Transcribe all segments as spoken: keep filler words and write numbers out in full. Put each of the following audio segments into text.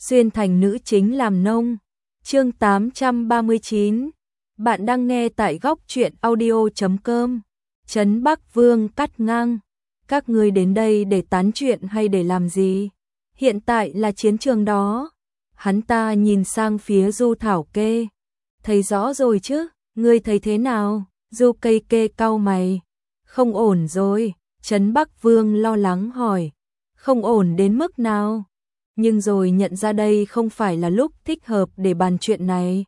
xuyên thành nữ chính làm nông. Chương tám trăm ba mươi chín. Bạn đang nghe tại góc truyện audio chấm com. Trấn Bắc Vương cắt ngang. Các ngươi đến đây để tán chuyện hay để làm gì? Hiện tại là chiến trường đó. Hắn ta nhìn sang phía Du Thảo Kê. Thấy rõ rồi chứ, ngươi thấy thế nào? Du Cây Kê cau mày. Không ổn rồi, Trấn Bắc Vương lo lắng hỏi. Không ổn đến mức nào? Nhưng rồi nhận ra đây không phải là lúc thích hợp để bàn chuyện này.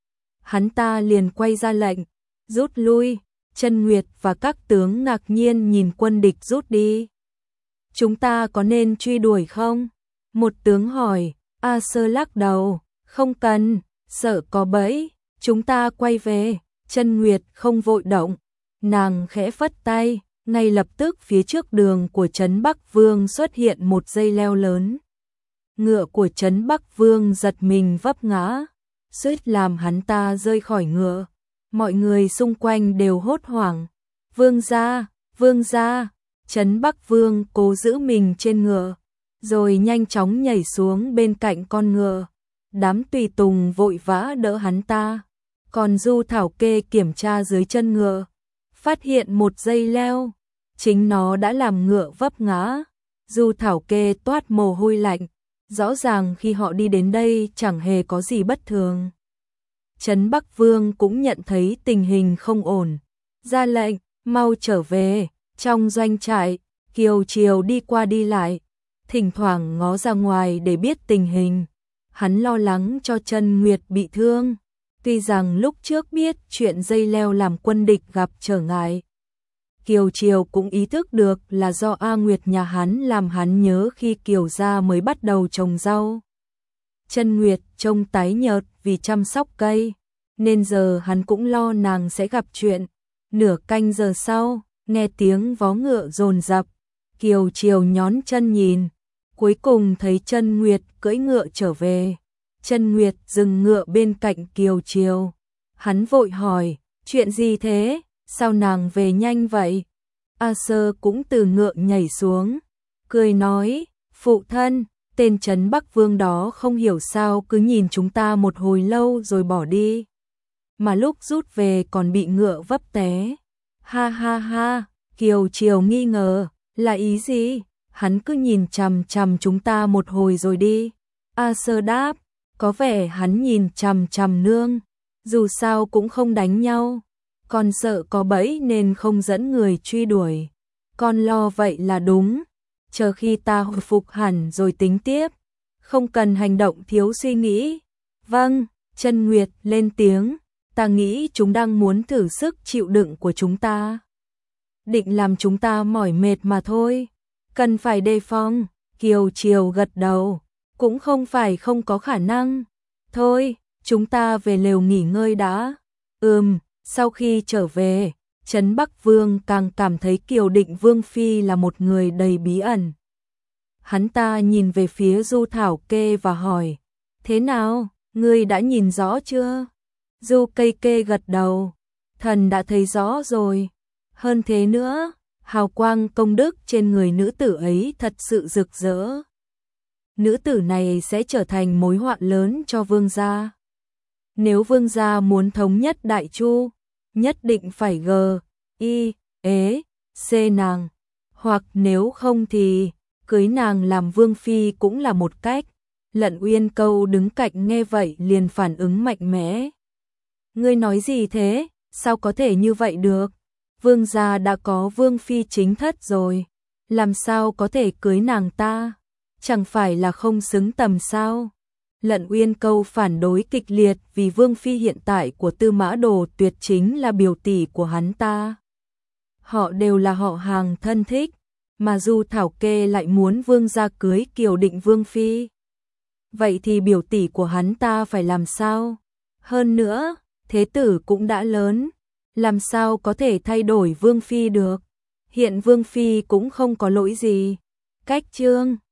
Hắn ta liền quay ra lệnh, rút lui. Chân Nguyệt và các tướng ngạc nhiên nhìn quân địch rút đi. Chúng ta có nên truy đuổi không? Một tướng hỏi. A Sơ lắc đầu, không cần, sợ có bẫy, chúng ta quay về. Chân Nguyệt không vội động, nàng khẽ phất tay, ngay lập tức phía trước đường của Trấn Bắc Vương xuất hiện một dây leo lớn. Ngựa của Trấn Bắc Vương giật mình vấp ngã, suýt làm hắn ta rơi khỏi ngựa. Mọi người xung quanh đều hốt hoảng. Vương gia, vương gia. Trấn Bắc Vương cố giữ mình trên ngựa, rồi nhanh chóng nhảy xuống bên cạnh con ngựa. Đám tùy tùng vội vã đỡ hắn ta. Còn Du Thảo Kê kiểm tra dưới chân ngựa, phát hiện một dây leo, chính nó đã làm ngựa vấp ngã. Du Thảo Kê toát mồ hôi lạnh, rõ ràng khi họ đi đến đây chẳng hề có gì bất thường. Trấn Bắc Vương cũng nhận thấy tình hình không ổn, ra lệnh, mau trở về. Trong doanh trại, Kiều Triều đi qua đi lại, thỉnh thoảng ngó ra ngoài để biết tình hình. Hắn lo lắng cho Chân Nguyệt bị thương. Tuy rằng lúc trước biết chuyện dây leo làm quân địch gặp trở ngại, Kiều Triều cũng ý thức được là do A Nguyệt nhà hắn làm hắn nhớ khi Kiều gia mới bắt đầu trồng rau. Chân Nguyệt trông tái nhợt vì chăm sóc cây, nên giờ hắn cũng lo nàng sẽ gặp chuyện. Nửa canh giờ sau, nghe tiếng vó ngựa dồn dập, Kiều Triều nhón chân nhìn, cuối cùng thấy Chân Nguyệt cưỡi ngựa trở về. Chân Nguyệt dừng ngựa bên cạnh Kiều Triều. Hắn vội hỏi, chuyện gì thế, sao nàng về nhanh vậy? A Sơ cũng từ ngựa nhảy xuống, cười nói, phụ thân, tên Trấn Bắc Vương đó không hiểu sao cứ nhìn chúng ta một hồi lâu rồi bỏ đi. Mà lúc rút về còn bị ngựa vấp té. Ha ha ha, Kiều Triều nghi ngờ, là ý gì? Hắn cứ nhìn chằm chằm chúng ta một hồi rồi đi. A Sơ đáp, có vẻ hắn nhìn chằm chằm nương, dù sao cũng không đánh nhau. Con sợ có bẫy nên không dẫn người truy đuổi. Con lo vậy là đúng, chờ khi ta hồi phục hẳn rồi tính tiếp, không cần hành động thiếu suy nghĩ. Vâng, Chân Nguyệt lên tiếng, ta nghĩ chúng đang muốn thử sức chịu đựng của chúng ta. Định làm chúng ta mỏi mệt mà thôi, cần phải đề phòng. Kiều Triều gật đầu, cũng không phải không có khả năng. Thôi, chúng ta về lều nghỉ ngơi đã. Ừm, sau khi trở về, Trấn Bắc Vương càng cảm thấy Kiều Định Vương Phi là một người đầy bí ẩn. Hắn ta nhìn về phía Du Thảo Kê và hỏi, thế nào, ngươi đã nhìn rõ chưa? Du Cây Kê gật đầu, thần đã thấy rõ rồi. Hơn thế nữa, hào quang công đức trên người nữ tử ấy thật sự rực rỡ. Nữ tử này sẽ trở thành mối họa lớn cho vương gia. Nếu vương gia muốn thống nhất Đại Chu, nhất định phải g, i, ế, c nàng. Hoặc nếu không thì, cưới nàng làm vương phi cũng là một cách. Lận Uyên Câu đứng cạnh nghe vậy liền phản ứng mạnh mẽ. Ngươi nói gì thế, sao có thể như vậy được? Vương gia đã có vương phi chính thất rồi, làm sao có thể cưới nàng ta? Chẳng phải là không xứng tầm sao? Lận Uyên Câu phản đối kịch liệt vì vương phi hiện tại của Tư Mã Đồ Tuyệt chính là biểu tỷ của hắn ta. Họ đều là họ hàng thân thích, mà Du Thảo Kê lại muốn vương gia cưới Kiều Định Vương Phi. Vậy thì biểu tỷ của hắn ta phải làm sao? Hơn nữa, thế tử cũng đã lớn, làm sao có thể thay đổi vương phi được? Hiện vương phi cũng không có lỗi gì. Cách chương